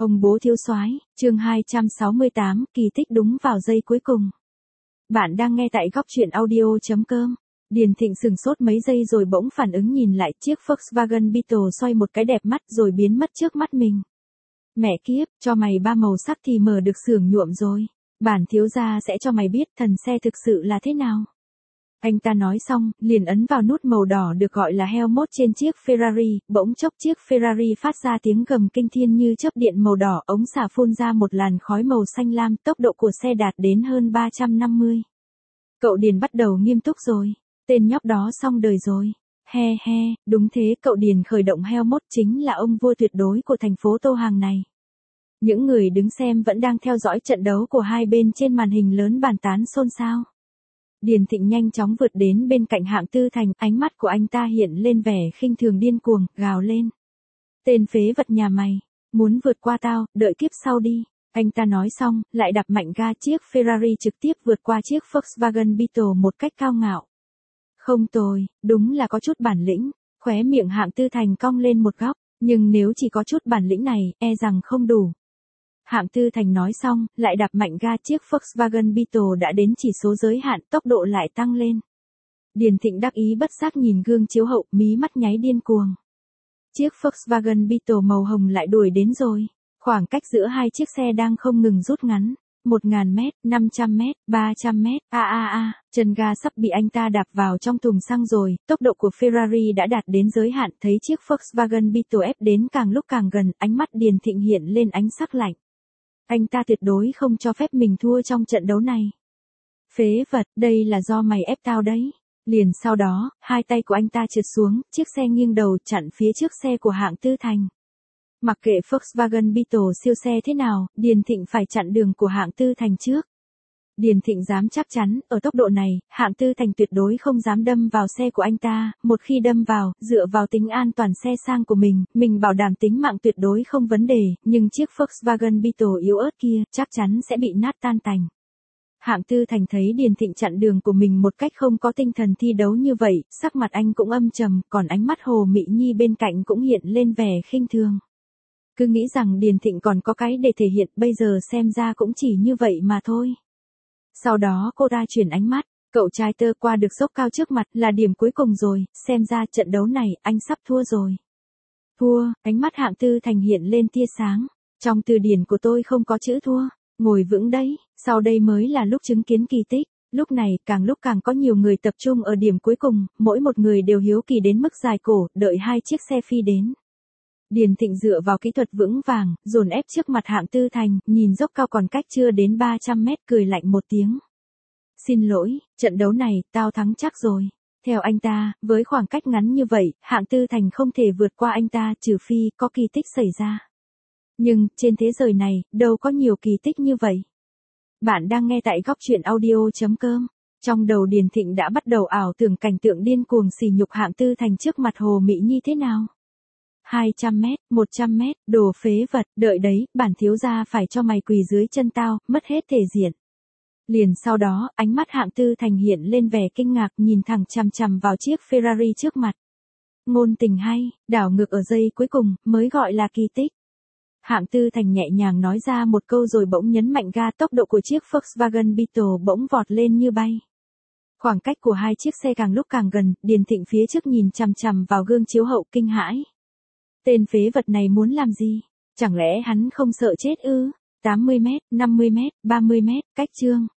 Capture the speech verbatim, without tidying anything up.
Ông bố thiếu soái, chương hai trăm sáu mươi tám, kỳ tích đúng vào giây cuối cùng. Bạn đang nghe tại góc truyện audio chấm com. Điền Thịnh sừng sốt mấy giây rồi bỗng phản ứng nhìn lại chiếc Volkswagen Beetle xoay một cái đẹp mắt rồi biến mất trước mắt mình. Mẹ kiếp, cho mày ba màu sắc thì mở được xưởng nhuộm rồi. Bản thiếu gia sẽ cho mày biết thần xe thực sự là thế nào. Anh ta nói xong, liền ấn vào nút màu đỏ được gọi là Helmut trên chiếc Ferrari, bỗng chốc chiếc Ferrari phát ra tiếng gầm kinh thiên như chớp điện màu đỏ, ống xả phun ra một làn khói màu xanh lam, tốc độ của xe đạt đến hơn ba trăm năm mươi. Cậu Điền bắt đầu nghiêm túc rồi, tên nhóc đó xong đời rồi. He he, đúng thế, cậu Điền khởi động Helmut chính là ông vua tuyệt đối của thành phố Tô Hàng này. Những người đứng xem vẫn đang theo dõi trận đấu của hai bên trên màn hình lớn bàn tán xôn xao. Điền Thịnh nhanh chóng vượt đến bên cạnh Hạng Tư Thành, ánh mắt của anh ta hiện lên vẻ khinh thường điên cuồng, gào lên. Tên phế vật nhà mày, muốn vượt qua tao, đợi kiếp sau đi. Anh ta nói xong, lại đạp mạnh ga, chiếc Ferrari trực tiếp vượt qua chiếc Volkswagen Beetle một cách cao ngạo. Không tồi, đúng là có chút bản lĩnh, khóe miệng Hạng Tư Thành cong lên một góc, nhưng nếu chỉ có chút bản lĩnh này, e rằng không đủ. Hạng Tư Thành nói xong, lại đạp mạnh ga, chiếc Volkswagen Beetle đã đến chỉ số giới hạn, tốc độ lại tăng lên. Điền Thịnh đắc ý bất giác nhìn gương chiếu hậu, mí mắt nháy điên cuồng. Chiếc Volkswagen Beetle màu hồng lại đuổi đến rồi. Khoảng cách giữa hai chiếc xe đang không ngừng rút ngắn. một nghìn mét, năm trăm mét, ba trăm mét, a a a, chân ga sắp bị anh ta đạp vào trong thùng xăng rồi, tốc độ của Ferrari đã đạt đến giới hạn, thấy chiếc Volkswagen Beetle ép đến càng lúc càng gần, ánh mắt Điền Thịnh hiện lên ánh sắc lạnh. Anh ta tuyệt đối không cho phép mình thua trong trận đấu này. Phế vật, đây là do mày ép tao đấy. Liền sau đó, hai tay của anh ta trượt xuống, chiếc xe nghiêng đầu chặn phía trước xe của Hạng Tư Thành. Mặc kệ Volkswagen Beetle siêu xe thế nào, Điền Thịnh phải chặn đường của Hạng Tư Thành trước. Điền Thịnh dám chắc chắn, ở tốc độ này, Hạng Tư Thành tuyệt đối không dám đâm vào xe của anh ta, một khi đâm vào, dựa vào tính an toàn xe sang của mình, mình bảo đảm tính mạng tuyệt đối không vấn đề, nhưng chiếc Volkswagen Beetle yếu ớt kia, chắc chắn sẽ bị nát tan tành. Hạng Tư Thành thấy Điền Thịnh chặn đường của mình một cách không có tinh thần thi đấu như vậy, sắc mặt anh cũng âm trầm, còn ánh mắt Hồ Mỹ Nhi bên cạnh cũng hiện lên vẻ khinh thường. Cứ nghĩ rằng Điền Thịnh còn có cái để thể hiện, bây giờ xem ra cũng chỉ như vậy mà thôi. Sau đó cô ta chuyển ánh mắt, cậu trai tơ qua được dốc cao trước mặt là điểm cuối cùng rồi, xem ra trận đấu này anh sắp thua rồi. Thua, ánh mắt Hạng Tư Thành hiện lên tia sáng, trong từ điển của tôi không có chữ thua, ngồi vững đấy, sau đây mới là lúc chứng kiến kỳ tích. Lúc này, càng lúc càng có nhiều người tập trung ở điểm cuối cùng, mỗi một người đều hiếu kỳ đến mức dài cổ, đợi hai chiếc xe phi đến. Điền Thịnh dựa vào kỹ thuật vững vàng, dồn ép trước mặt Hạng Tư Thành, nhìn dốc cao còn cách chưa đến ba trăm mét, cười lạnh một tiếng. Xin lỗi, trận đấu này, tao thắng chắc rồi. Theo anh ta, với khoảng cách ngắn như vậy, Hạng Tư Thành không thể vượt qua anh ta, trừ phi có kỳ tích xảy ra. Nhưng, trên thế giới này, đâu có nhiều kỳ tích như vậy. Bạn đang nghe tại góc truyện audio chấm com. Trong đầu Điền Thịnh đã bắt đầu ảo tưởng cảnh tượng điên cuồng sỉ nhục Hạng Tư Thành trước mặt Hồ Mỹ Nhi thế nào. hai trăm mét, một trăm mét, đồ phế vật, đợi đấy, bản thiếu gia phải cho mày quỳ dưới chân tao, mất hết thể diện. Liền sau đó, ánh mắt Hạng Tư Thành hiện lên vẻ kinh ngạc, nhìn thẳng chằm chằm vào chiếc Ferrari trước mặt. Ngôn tình hay, đảo ngược ở giây cuối cùng, mới gọi là kỳ tích. Hạng Tư Thành nhẹ nhàng nói ra một câu rồi bỗng nhấn mạnh ga, tốc độ của chiếc Volkswagen Beetle bỗng vọt lên như bay. Khoảng cách của hai chiếc xe càng lúc càng gần, Điền Thịnh phía trước nhìn chằm chằm vào gương chiếu hậu kinh hãi. Tên phế vật này muốn làm gì? Chẳng lẽ hắn không sợ chết ư? tám mươi mét, năm mươi mét, ba mươi mét, cách chương.